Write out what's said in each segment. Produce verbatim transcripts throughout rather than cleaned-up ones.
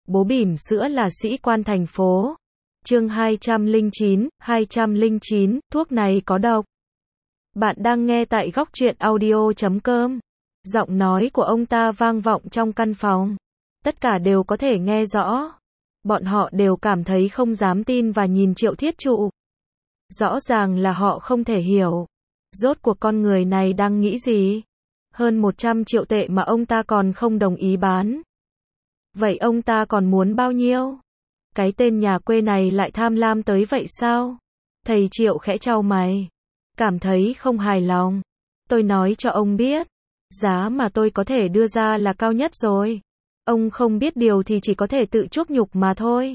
Bố bỉm sữa là sĩ quan thành phố. Chương hai trăm lẻ chín, hai trăm lẻ chín, thuốc này có độc. Bạn đang nghe tại góc truyện audio chấm com. Giọng nói của ông ta vang vọng trong căn phòng. Tất cả đều có thể nghe rõ. Bọn họ đều cảm thấy không dám tin và nhìn Triệu Thiết Trụ. Rõ ràng là họ không thể hiểu. Rốt cuộc con người này đang nghĩ gì? Hơn một trăm triệu tệ mà ông ta còn không đồng ý bán. Vậy ông ta còn muốn bao nhiêu? Cái tên nhà quê này lại tham lam tới vậy sao? Thầy Triệu khẽ chau mày. Cảm thấy không hài lòng. Tôi nói cho ông biết. Giá mà tôi có thể đưa ra là cao nhất rồi. Ông không biết điều thì chỉ có thể tự chuốc nhục mà thôi.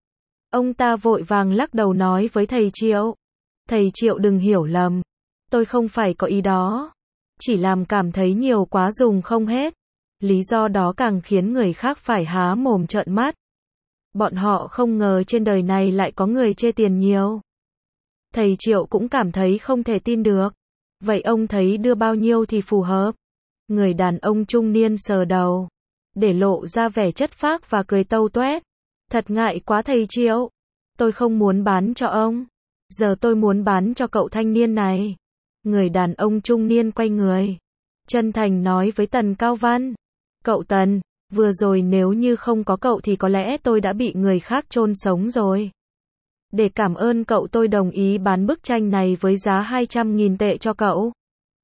Ông ta vội vàng lắc đầu nói với thầy Triệu. Thầy Triệu đừng hiểu lầm. Tôi không phải có ý đó. Chỉ làm cảm thấy nhiều quá dùng không hết. Lý do đó càng khiến người khác phải há mồm trợn mắt. Bọn họ không ngờ trên đời này lại có người chê tiền nhiều. Thầy Triệu cũng cảm thấy không thể tin được. Vậy ông thấy đưa bao nhiêu thì phù hợp? Người đàn ông trung niên sờ đầu, để lộ ra vẻ chất phác và cười tâu toét. Thật ngại quá thầy Triệu. Tôi không muốn bán cho ông. Giờ tôi muốn bán cho cậu thanh niên này. Người đàn ông trung niên quay người. Chân thành nói với Tần Cao Văn. Cậu Tần, vừa rồi nếu như không có cậu thì có lẽ tôi đã bị người khác chôn sống rồi. Để cảm ơn cậu tôi đồng ý bán bức tranh này với giá hai trăm nghìn tệ cho cậu.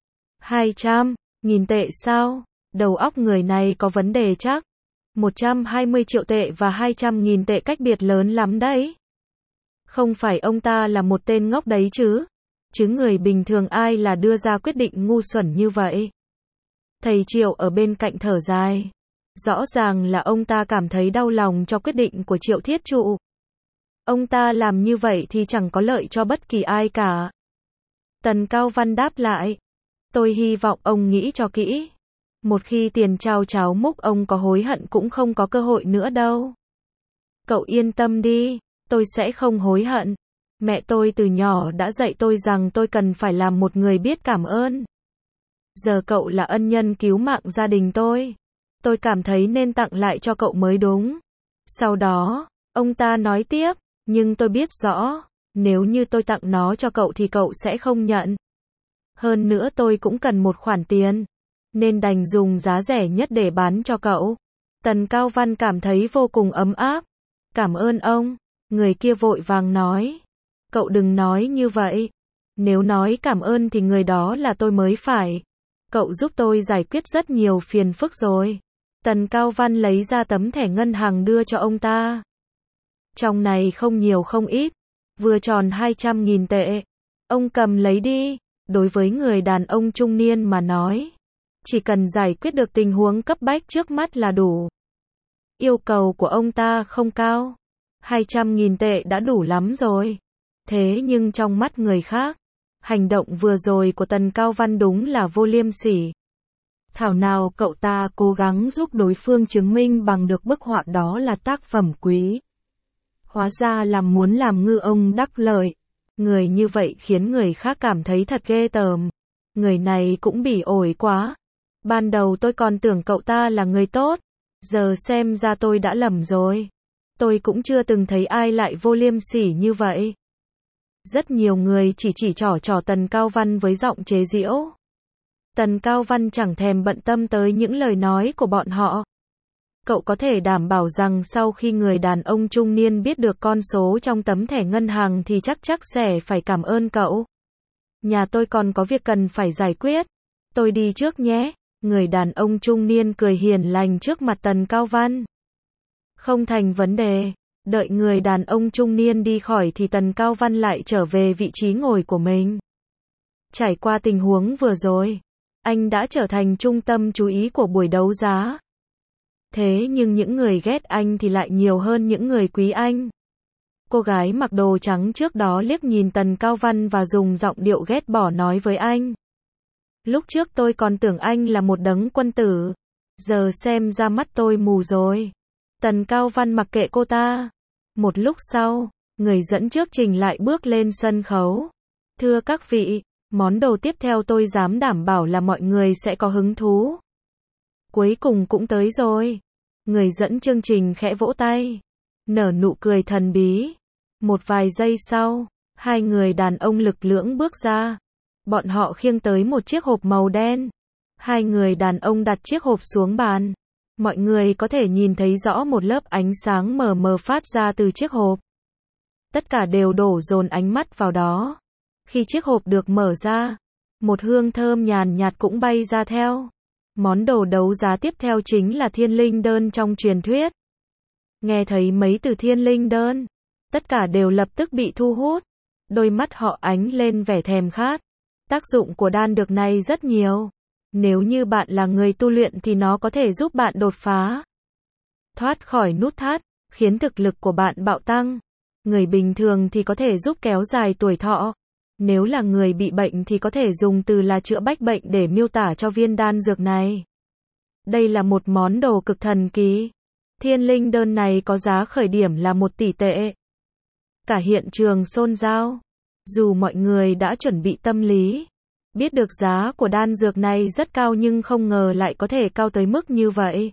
hai trăm nghìn tệ sao? Đầu óc người này có vấn đề chắc. một trăm hai mươi triệu tệ và hai trăm nghìn tệ cách biệt lớn lắm đấy. Không phải ông ta là một tên ngốc đấy chứ? Chứ người bình thường ai là đưa ra quyết định ngu xuẩn như vậy? Thầy Triệu ở bên cạnh thở dài. Rõ ràng là ông ta cảm thấy đau lòng cho quyết định của Triệu Thiết Trụ. Ông ta làm như vậy thì chẳng có lợi cho bất kỳ ai cả. Tần Cao Văn đáp lại. Tôi hy vọng ông nghĩ cho kỹ. Một khi tiền trao cháo múc ông có hối hận cũng không có cơ hội nữa đâu. Cậu yên tâm đi, tôi sẽ không hối hận. Mẹ tôi từ nhỏ đã dạy tôi rằng tôi cần phải làm một người biết cảm ơn. Giờ cậu là ân nhân cứu mạng gia đình tôi. Tôi cảm thấy nên tặng lại cho cậu mới đúng. Sau đó, ông ta nói tiếp, nhưng tôi biết rõ, nếu như tôi tặng nó cho cậu thì cậu sẽ không nhận. Hơn nữa tôi cũng cần một khoản tiền, nên đành dùng giá rẻ nhất để bán cho cậu. Tần Cao Văn cảm thấy vô cùng ấm áp. Cảm ơn ông, người kia vội vàng nói. Cậu đừng nói như vậy. Nếu nói cảm ơn thì người đó là tôi mới phải. Cậu giúp tôi giải quyết rất nhiều phiền phức rồi. Tần Cao Văn lấy ra tấm thẻ ngân hàng đưa cho ông ta. Trong này không nhiều không ít, vừa tròn hai trăm nghìn tệ. Ông cầm lấy đi. Đối với người đàn ông trung niên mà nói, chỉ cần giải quyết được tình huống cấp bách trước mắt là đủ. Yêu cầu của ông ta không cao. hai trăm nghìn tệ đã đủ lắm rồi. Thế nhưng trong mắt người khác, hành động vừa rồi của Tần Cao Văn đúng là vô liêm sỉ. Thảo nào cậu ta cố gắng giúp đối phương chứng minh bằng được bức họa đó là tác phẩm quý. Hóa ra là muốn làm ngư ông đắc lợi. Người như vậy khiến người khác cảm thấy thật ghê tởm. Người này cũng bỉ ổi quá. Ban đầu tôi còn tưởng cậu ta là người tốt. Giờ xem ra tôi đã lầm rồi. Tôi cũng chưa từng thấy ai lại vô liêm sỉ như vậy. Rất nhiều người chỉ chỉ trỏ trỏ Tần Cao Văn với giọng chế giễu. Tần Cao Văn chẳng thèm bận tâm tới những lời nói của bọn họ. Cậu có thể đảm bảo rằng sau khi người đàn ông trung niên biết được con số trong tấm thẻ ngân hàng thì chắc chắc sẽ phải cảm ơn cậu. Nhà tôi còn có việc cần phải giải quyết. Tôi đi trước nhé. Người đàn ông trung niên cười hiền lành trước mặt Tần Cao Văn. Không thành vấn đề. Đợi người đàn ông trung niên đi khỏi thì Tần Cao Văn lại trở về vị trí ngồi của mình. Trải qua tình huống vừa rồi, anh đã trở thành trung tâm chú ý của buổi đấu giá. Thế nhưng những người ghét anh thì lại nhiều hơn những người quý anh. Cô gái mặc đồ trắng trước đó liếc nhìn Tần Cao Văn và dùng giọng điệu ghét bỏ nói với anh. Lúc trước tôi còn tưởng anh là một đấng quân tử. Giờ xem ra mắt tôi mù rồi. Tần Cao Văn mặc kệ cô ta. Một lúc sau, người dẫn trước trình lại bước lên sân khấu. Thưa các vị, món đồ tiếp theo tôi dám đảm bảo là mọi người sẽ có hứng thú. Cuối cùng cũng tới rồi. Người dẫn chương trình khẽ vỗ tay, nở nụ cười thần bí. Một vài giây sau, hai người đàn ông lực lưỡng bước ra. Bọn họ khiêng tới một chiếc hộp màu đen. Hai người đàn ông đặt chiếc hộp xuống bàn. Mọi người có thể nhìn thấy rõ một lớp ánh sáng mờ mờ phát ra từ chiếc hộp. Tất cả đều đổ dồn ánh mắt vào đó. Khi chiếc hộp được mở ra, một hương thơm nhàn nhạt cũng bay ra theo. Món đồ đấu giá tiếp theo chính là thiên linh đơn trong truyền thuyết. Nghe thấy mấy từ thiên linh đơn, tất cả đều lập tức bị thu hút. Đôi mắt họ ánh lên vẻ thèm khát. Tác dụng của đan dược này rất nhiều. Nếu như bạn là người tu luyện thì nó có thể giúp bạn đột phá, thoát khỏi nút thắt, khiến thực lực của bạn bạo tăng. Người bình thường thì có thể giúp kéo dài tuổi thọ. Nếu là người bị bệnh thì có thể dùng từ là chữa bách bệnh để miêu tả cho viên đan dược này. Đây là một món đồ cực thần kỳ. Thiên linh đơn này có giá khởi điểm là một tỷ tệ. Cả hiện trường xôn xao. Dù mọi người đã chuẩn bị tâm lý, biết được giá của đan dược này rất cao nhưng không ngờ lại có thể cao tới mức như vậy.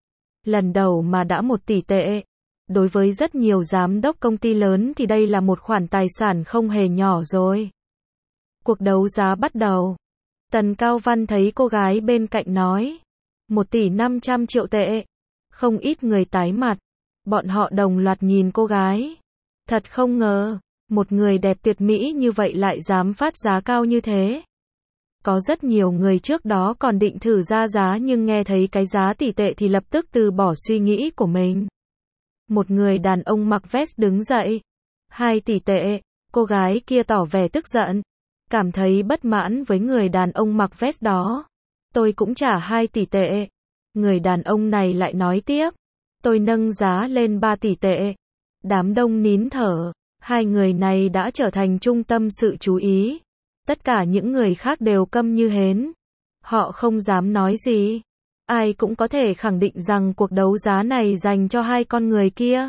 Lần đầu mà đã một tỷ tệ. Đối với rất nhiều giám đốc công ty lớn thì đây là một khoản tài sản không hề nhỏ rồi. Cuộc đấu giá bắt đầu. Tần Cao Văn thấy cô gái bên cạnh nói. Một tỷ năm trăm triệu tệ. Không ít người tái mặt. Bọn họ đồng loạt nhìn cô gái. Thật không ngờ, một người đẹp tuyệt mỹ như vậy lại dám phát giá cao như thế. Có rất nhiều người trước đó còn định thử ra giá nhưng nghe thấy cái giá tỷ tệ thì lập tức từ bỏ suy nghĩ của mình. Một người đàn ông mặc vest đứng dậy. Hai tỷ tệ. Cô gái kia tỏ vẻ tức giận. Cảm thấy bất mãn với người đàn ông mặc vest đó. Tôi cũng trả hai tỷ tệ. Người đàn ông này lại nói tiếp. Tôi nâng giá lên ba tỷ tệ. Đám đông nín thở. Hai người này đã trở thành trung tâm sự chú ý. Tất cả những người khác đều câm như hến. Họ không dám nói gì. Ai cũng có thể khẳng định rằng cuộc đấu giá này dành cho hai con người kia.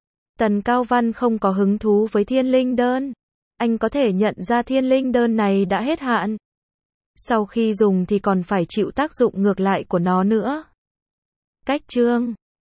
Tần Cao Văn không có hứng thú với thiên linh đơn. Anh có thể nhận ra thiên linh đơn này đã hết hạn. Sau khi dùng thì còn phải chịu tác dụng ngược lại của nó nữa. Cách chương